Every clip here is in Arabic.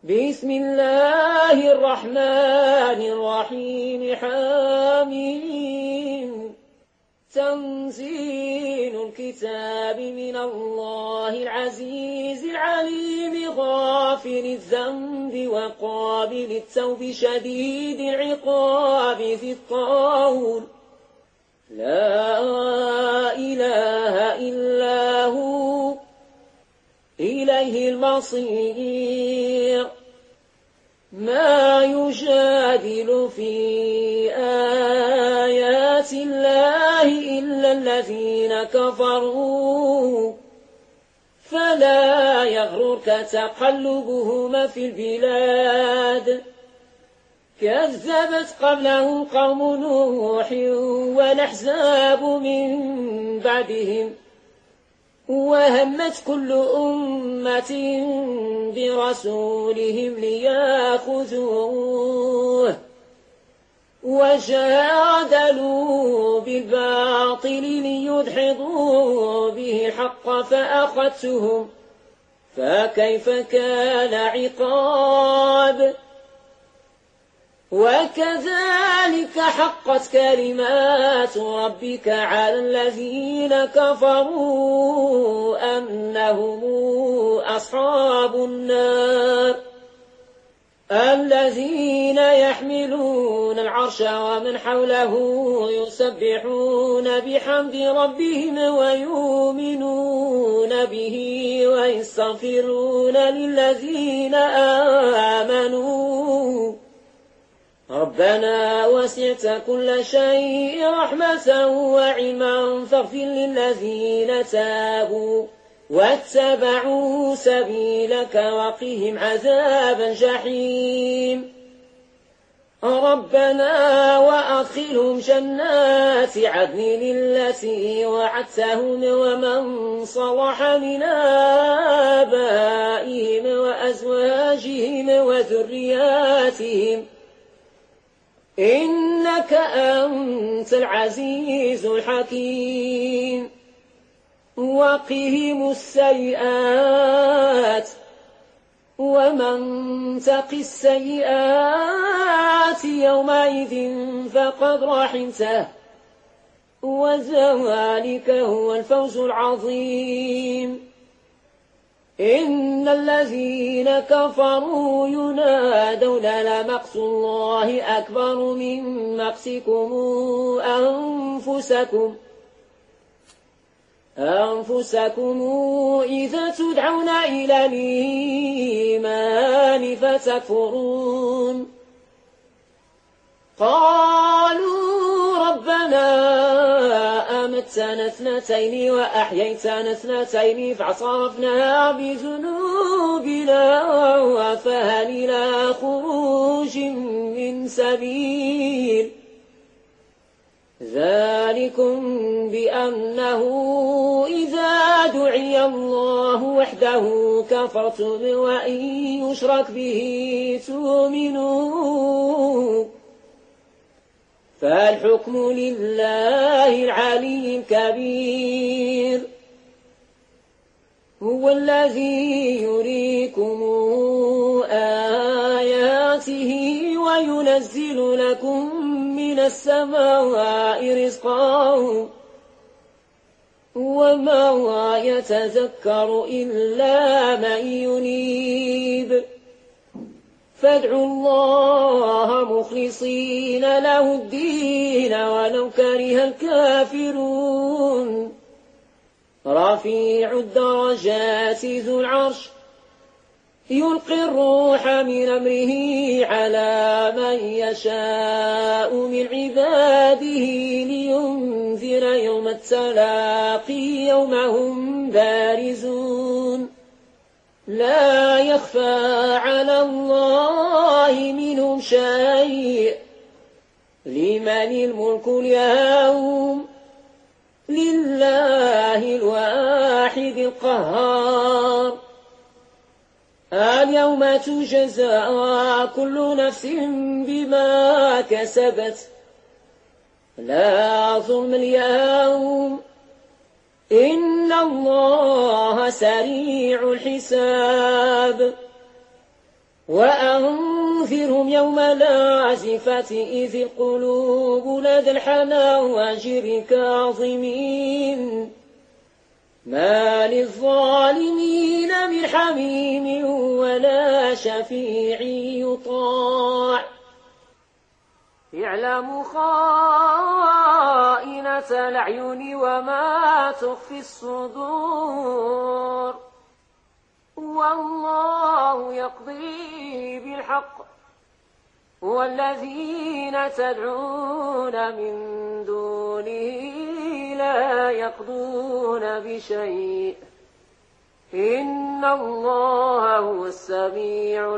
بسم الله الرحمن الرحيم حميم تنزيل الكتاب من الله العزيز العليم غافر الذنب وقابل التوب شديد العقاب ذي الطول لا إله إلا هو إليه المصير ما يجادل في آيات الله إلا الذين كفروا فلا يغررك تقلبهم في البلاد كذبت قبلهم قوم نوح والأحزاب من بعدهم وهمت كل أمة برسولهم ليأخذوه وجادلوا بالباطل ليدحضوا به الحق فأخذتهم فكيف كان عقاب وكذلك حقت كلمات ربك على الذين كفروا أنهم أصحاب النار الذين يحملون العرش ومن حوله يسبحون بحمد ربهم ويؤمنون به ويستغفرون للذين آمنوا ربنا وسعت كل شيء رحمة وعلما فاغفر للذين تابوا واتبعوا سبيلك وقهم عذاب الجحيم ربنا وأدخلهم جنات عدن التي وعدتهم ومن صلح من آبائهم وأزواجهم وذرياتهم إنك أنت العزيز الحكيم وقهم السيئات ومن تق السيئات يومئذ فقد رحمته وذلك هو الفوز العظيم إن الذين كفروا ينادون لمقت الله أكبر من مقتكم أنفسكم إذا تدعون إلى الإيمان فتكفرون قالوا ربنا أمتنا اثنتين وأحييتنا اثنتين فاعترفنا بذنوبنا فهل إلى خروج من سبيل ذلكم بأنه إذا دعي الله وحده كفرتم وإن يشرك به تؤمنون فالحكم لله العلي الكبير هو الذي يريكم آياته وينزل لكم من السماء رزقا وما يتذكر إلا من ينيب فادعوا الله مخلصين له الدين ولو كره الكافرون رفيع الدرجات ذو العرش يلقي الروح من أمره على من يشاء من عباده لينذر يوم التلاقي يوم هم بارزون لا يخفى على الله منهم شيء لمن الملك اليوم لله الواحد القهار اليوم تجزى كل نفس بما كسبت لا ظلم اليوم إن الله سريع الحساب وأنذرهم يوم العزفة إذ القلوب لدى الحناجر كاظمين ما للظالمين من حميم ولا شفيع يطاع يعلم خائنة الأعين وما تخفي الصدور والله يقضي بالحق والذين تدعون من دونه لا يقضون بشيء إن الله هو السميع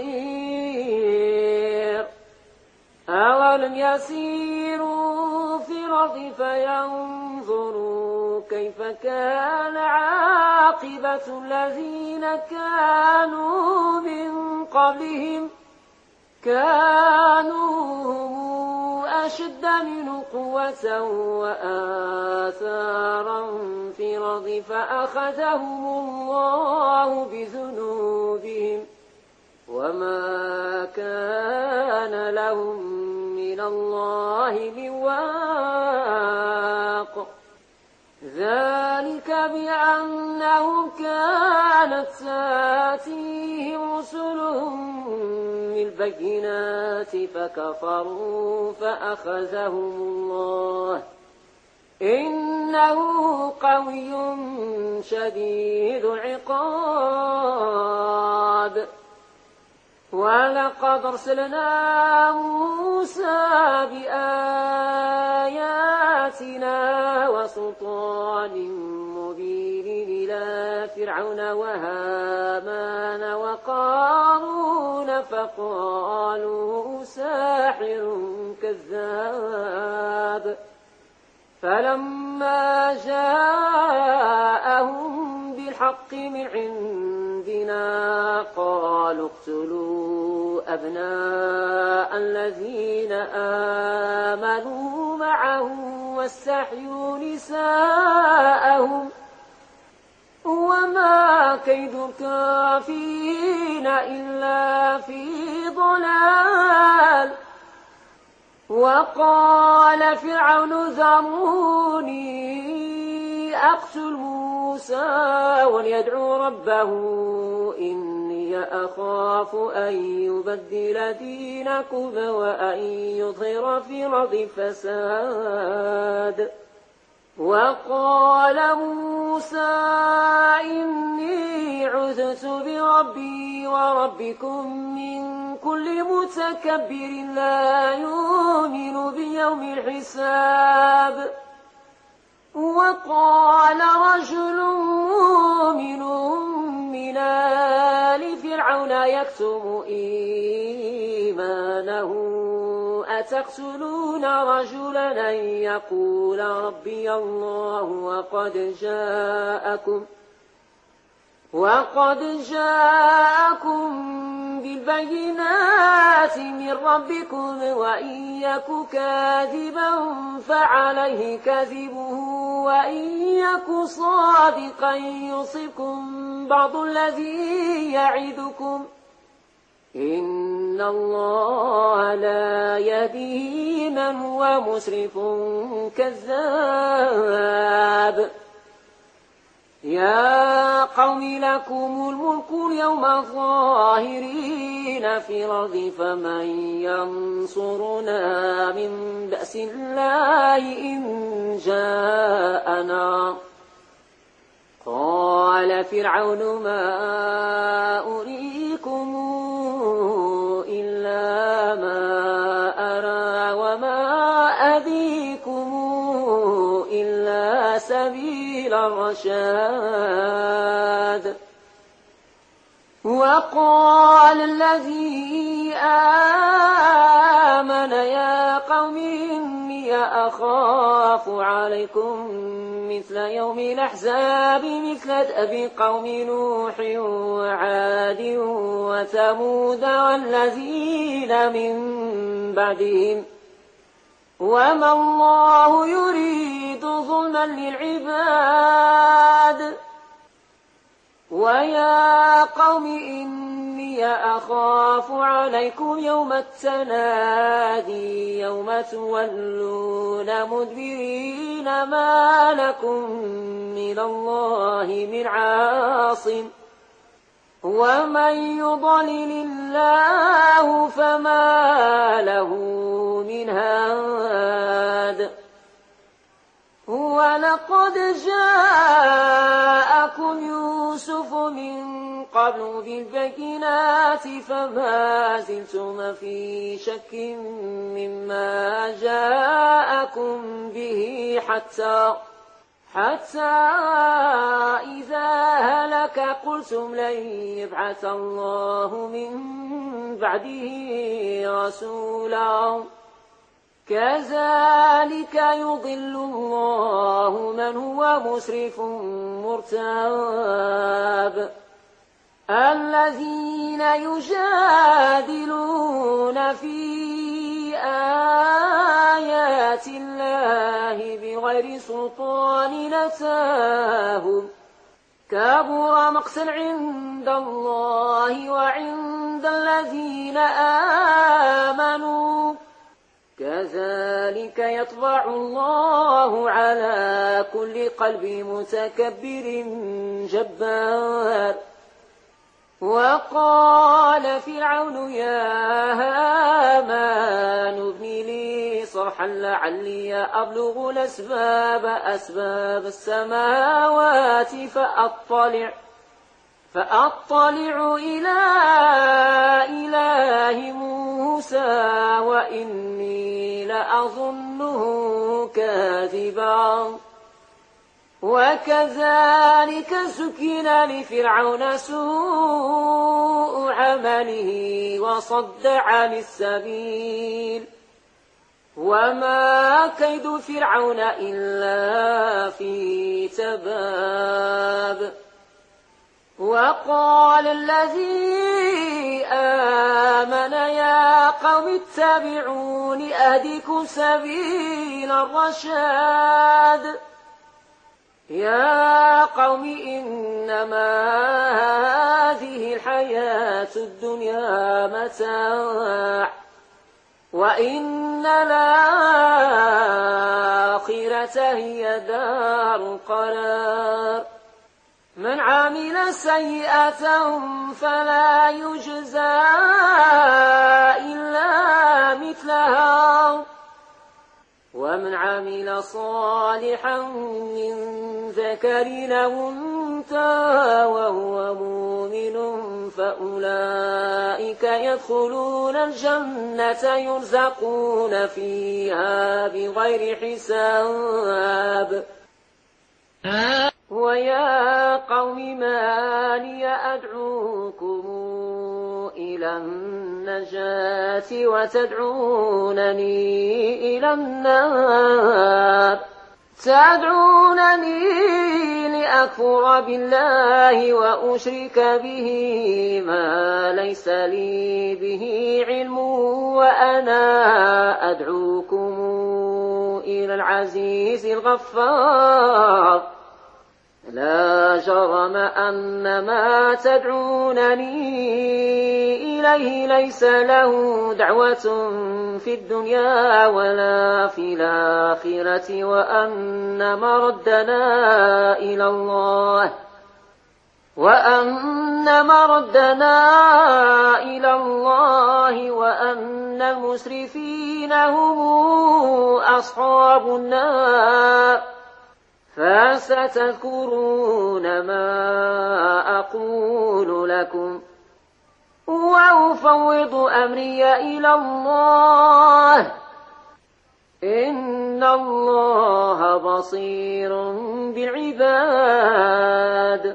البصير أولم يسيروا في الأرض فينظروا كيف كان عاقبة الذين كانوا من قبلهم كانوا هم أشد منه قوة وآثارا في الأرض فأخذهم الله بذنوبهم وما كان لهم من الله من واق ذلك بأنهم كانت تأتيهم رسلهم بالبينات فكفروا فأخذهم الله إنه قوي شديد العقاب ولقد أرسلنا موسى بآياتنا وسلطان مبين إلى فرعون وهامان وقارون فقالوا ساحر كذاب فلما جاءهم بالحق من عندنا قالوا اقتلوا أبناء الذين آمنوا معه واستحيوا نساءهم وما كيد الكافرين إلا في ضلال وقال فرعون ذروني أقتل موسى وليدعو ربه إني أخاف أن يبدل دينكم وأن يظهر في الأرض فساد وقال موسى إني عذت بربي وربكم من كل متكبر لا يؤمن بيوم الحساب وقال رجل مؤمن من آل فرعون يكتم إيمانه أتقتلون رجلا أن يقول ربي الله وقد جاءكم بالبينات من ربكم وإن يك كاذبا فعليه كذبه وإن يك صادقا يصبكم بعض الذي يعدكم إن الله لا يهدي من هو مسرف كذاب يا قوم لكم الملك اليوم ظاهرين في الأرض فمن ينصرنا من بأس الله إن جاءنا قال فرعون ما أريكم إلا ما أرى وما أبيكم إلا سبيل الرشاد وقال الذي آمن يا قوم إني أخاف عليكم مثل يوم الأحزاب مثل دأب قوم نوح وعاد وثمود والذين من بعدهم وما الله يريد ظلما للعباد ويا قوم إني أخاف عليكم يوم التنادي يوم تولون مدبرين ما لكم من الله من عاصم ومن يضلل الله فما له من هاد ولقد جاءكم يوسف من قبل بالبينات فما زلتم في شك مما جاءكم به حتى إذا هلك قلتم لن يبعث الله من بعده رسولا كذلك يضل الله من هو مسرف مرتاب الذين يجادلون في آيات الله بغير سلطان أتاهم كبر مقتا عند الله وعند الذين آمنوا كذلك يطبع الله على كل قلب متكبر جبار وقال فرعون يا هامان ابن لي صرحا لعلي أبلغ أسباب السماوات فأطلع إلى إله موسى وإني لأظنه كاذبا وكذلك سكن لفرعون سوء عمله وصد عن السبيل وما كيد فرعون إلا في تباب وقال الذي آمن يا قوم اتبعون أهدكم سبيل الرشاد يا قوم إنما هذه الحياة الدنيا متاع وإن الآخرة هي دار القرار من عمل سيئة فلا يجزى إلا مثلها ومن عمل صالحا من ذكر أو أنثى وهو مؤمن فأولئك يدخلون الجنة يرزقون فيها بغير حساب ويا قوم ما لي أدعوكم إلى النجاة وتدعونني إلى النار تدعونني لأكفر بالله وأشرك به ما ليس لي به علم وأنا أدعوكم إلى العزيز الغفار لا جرم أن ما تدعونني إليه ليس له دعوة في الدنيا ولا في الآخرة وأن مردنا إلى الله وأن المسرفين هم أصحاب النار فستذكرون ما أقول لكم وأفوض أمري إلى الله إن الله بصير بالعباد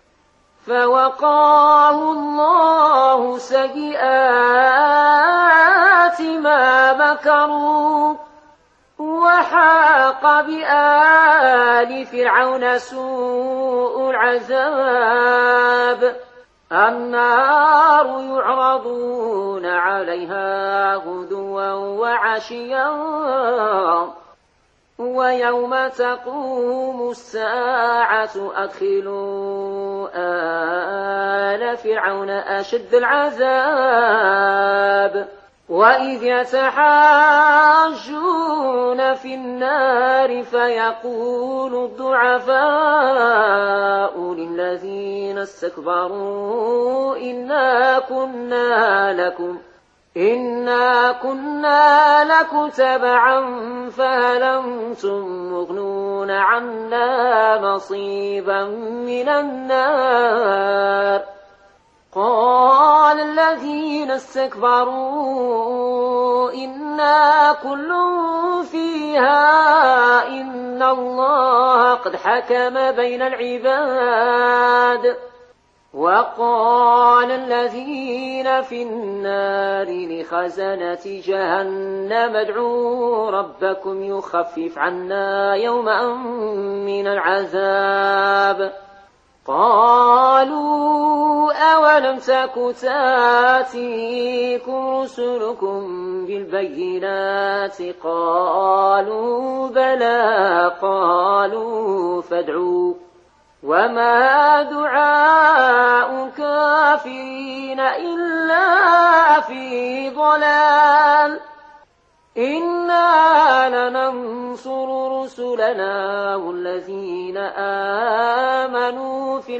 فوقاه الله سيئات ما مكروا وحاق بآل فرعون سوء العذاب النار يعرضون عليها غدوا وعشيا ويوم تقوم الساعة أدخلوا آل فرعون أشد العذاب وإذ يتحاجون في النار فيقول الضعفاء للذين استكبروا إنا كنا لكم تبعا فهل أنتم مغنون عنا نصيبا من النار قال الذين استكبروا إنا كل فيها إن الله قد حكم بين العباد وقال الذين في النار لخزنة جهنم ادعوا ربكم يخفف عنا يوما من العذاب قالوا أولم تك تاتيكم رسلكم بالبينات قالوا بلى قالوا فادعوا وما دعاء الكافرين إلا في ضلال إنا لننصر رسلنا والذين آمنوا في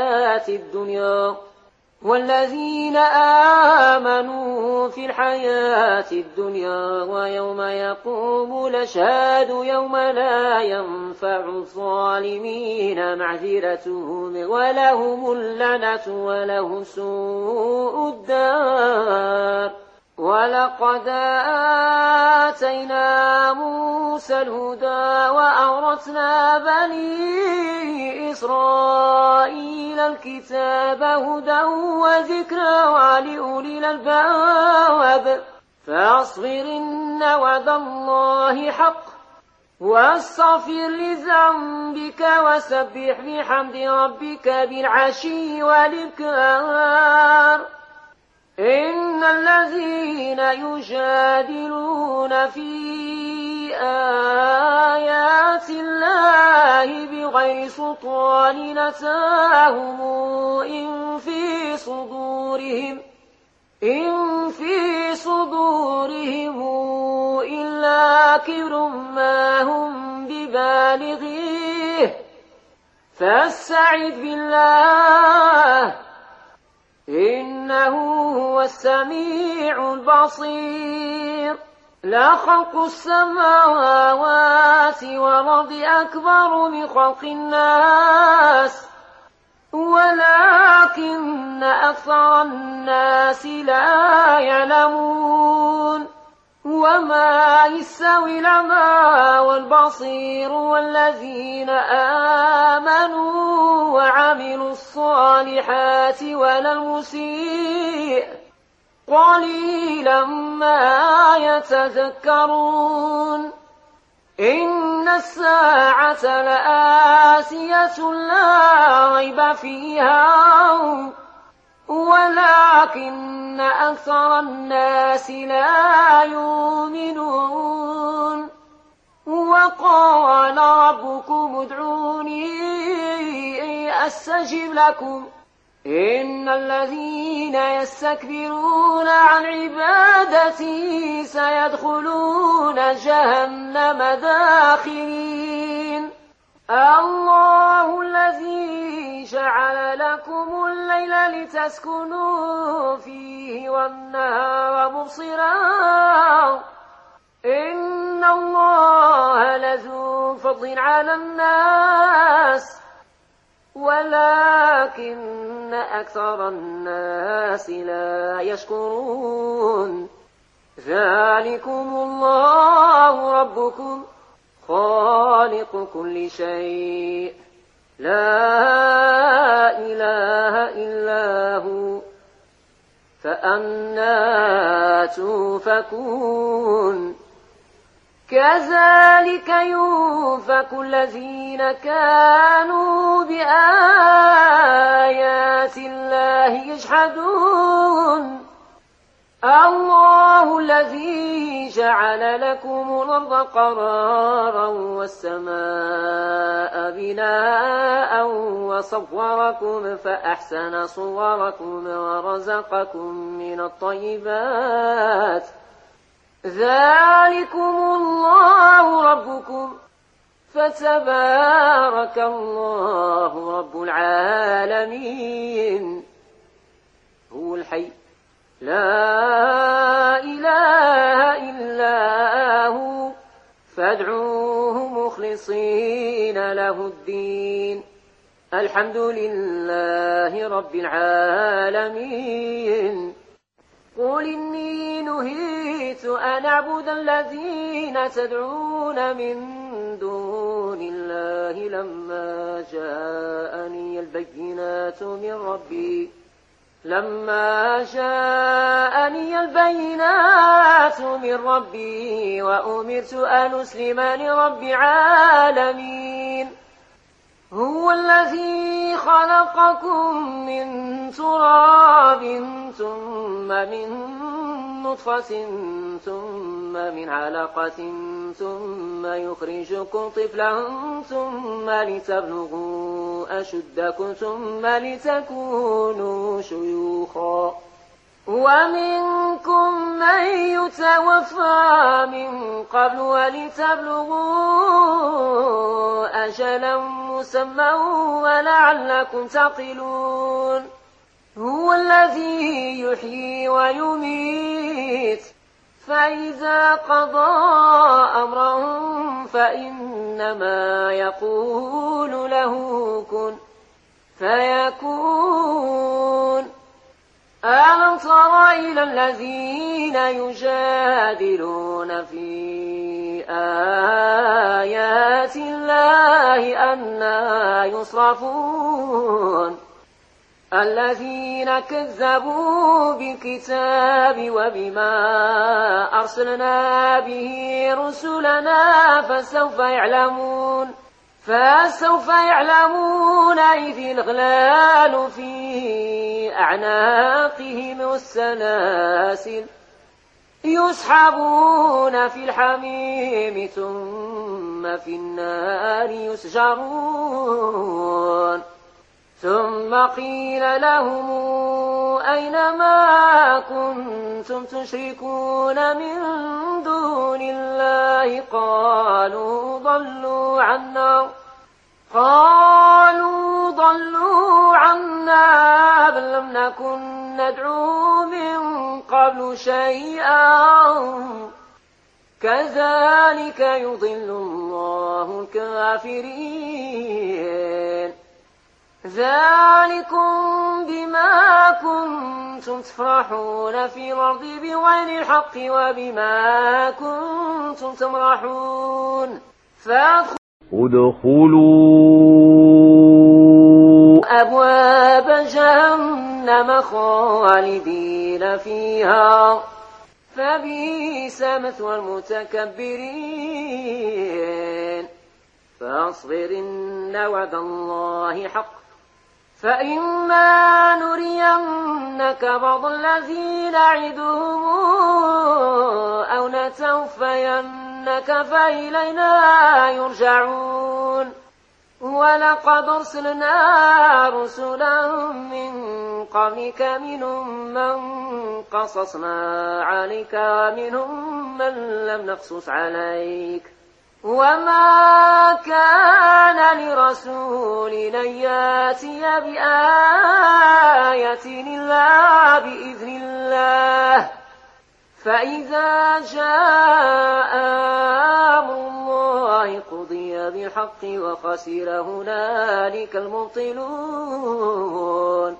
الحياة الدنيا ويوم يقوم الأشهاد يوم لا ينفع الظالمين معذرتهم ولهم اللعنة ولهم سوء الدار ولقد آتينا موسى الهدى وأورثنا بني إسرائيل الكتاب هدى وذكرى لأولي الألباب فاصبر إن وعد الله حق واستغفر لذنبك وسبح بحمد ربك بالعشي والإبكار إن الذين يجادلون في آيات الله بغير سلطان أتاهم إن في صدورهم إلا كبر ما هم ببالغيه فاستعذ بالله إنه هو السميع البصير لخلق السماوات والأرض أكبر من خلق الناس ولكن أكثر الناس لا يعلمون وما يستوي الأعمى والبصير والذين آمنوا وعملوا الصالحات ولا المسيء قليلا ما يتذكرون إن الساعة لآتية لا ريب فيها ولكن أكثر الناس لا يؤمنون وقال ربكم ادعوني أستجب لكم إن الذين يستكبرون عن عبادتي سيدخلون جهنم داخرين الله الذي جعل لكم الليل لتسكنوا فيه والنهار مبصرا إن الله لذو فضل على الناس ولكن أكثر الناس لا يشكرون ذلكم الله ربكم خالق كل شيء لا إله إلا هو فأنى توفكون كذلك يؤفك الذين كانوا بآيات الله يجحدون الله الذي جعل لكم الأرض قرارا والسماء بناء وصوركم فأحسن صوركم ورزقكم من الطيبات ذلكم الله ربكم فتبارك الله رب العالمين هو الحي لا إله إلا هو فادعوه مخلصين له الدين الحمد لله رب العالمين قل إني نهيت أن أعبد الذين تدعون من دون الله لما جاءني البينات من ربي وأمرت أن أسلم لرب العالمين هو الذي خلقكم من تراب ثم من نطفة ثم من علقة ثم يخرجكم طفلا ثم لتبلغوا أشدكم ثم لتكونوا شيوخا ومنكم من يتوفى من قبل ولتبلغوا أجلا مسمى ولعلكم تعقلون هو الذي يحيي ويميت فإذا قضى أمرا فإنما يقول له كن فيكون ألم تر إلى الذين يجادلون في آيات الله أنى يصرفون الذين كذبوا بالكتاب وبما أرسلنا به رسلنا فسوف يعلمون إذ الغلال في أعناقهم والسلاسل يسحبون في الحميم ثم في النار يسجرون ثم قيل لهم أين ما كنتم تشركون من دون الله قالوا ضلوا عنا بل لم نكن ندعو من قبل شيئا كذلك يضل الله الكافرين ذلكم بما كنتم تفرحون في الأرض بغير الحق وبما كنتم تمرحون ادخلوا أبواب جهنم خالدين فيها فبئس مثوى المتكبرين فاصبر إن وعد الله حق فإما نرينك بعض الذي نعدهم أو نتوفينك فإلينا يرجعون ولقد أرسلنا رسلا من قبلك منهم من قصصنا عليك ومنهم من لم نقصص عليك وما كان لرسول أن يأتي بآية إلا بإذن الله فإذا جاء أمر الله قضي بالحق وخسر هنالك المبطلون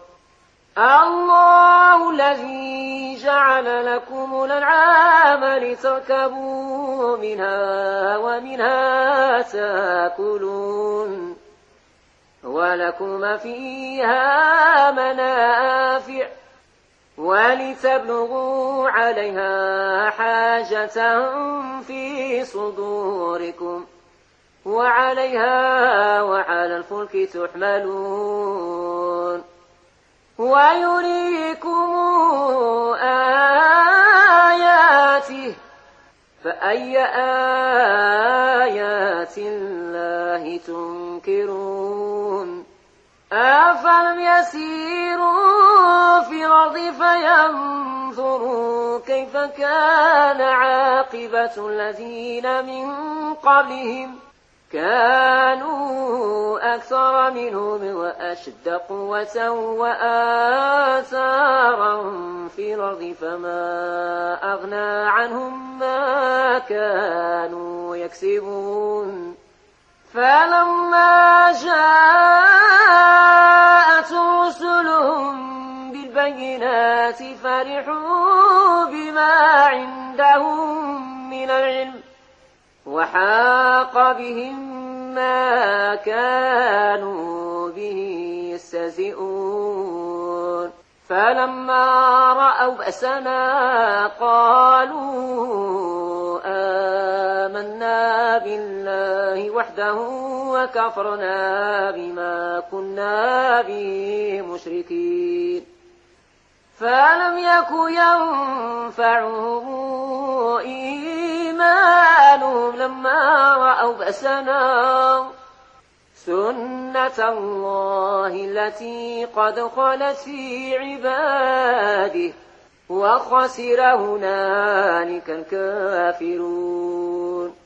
الله الذي جعل لكم الأنعام لتركبوا منها ومنها تأكلون ولكم فيها منافع ولتبلغوا عليها حاجة في صدوركم وعليها وعلى الفلك تحملون فأي آيات الله تنكرون أفلم يسيروا في الأرض فينظروا كيف كان عاقبة الذين من قبلهم كانوا أكثر منهم وأشد قوة وآثارا في الأرض فما أغنى عنهم ما كانوا يكسبون فلما جاءت رسلهم بالبينات فرحوا بما عندهم من العلم وحاق بهم ما كانوا به يستهزئون فلما رأوا بأسنا قالوا آمنا بالله وحده وكفرنا بما كنا به مشركين فلم يك ينفعهم إيمانهم لما رأوا بأسنا سنة الله التي قد خلت في عباده وخسر هنالك الكافرون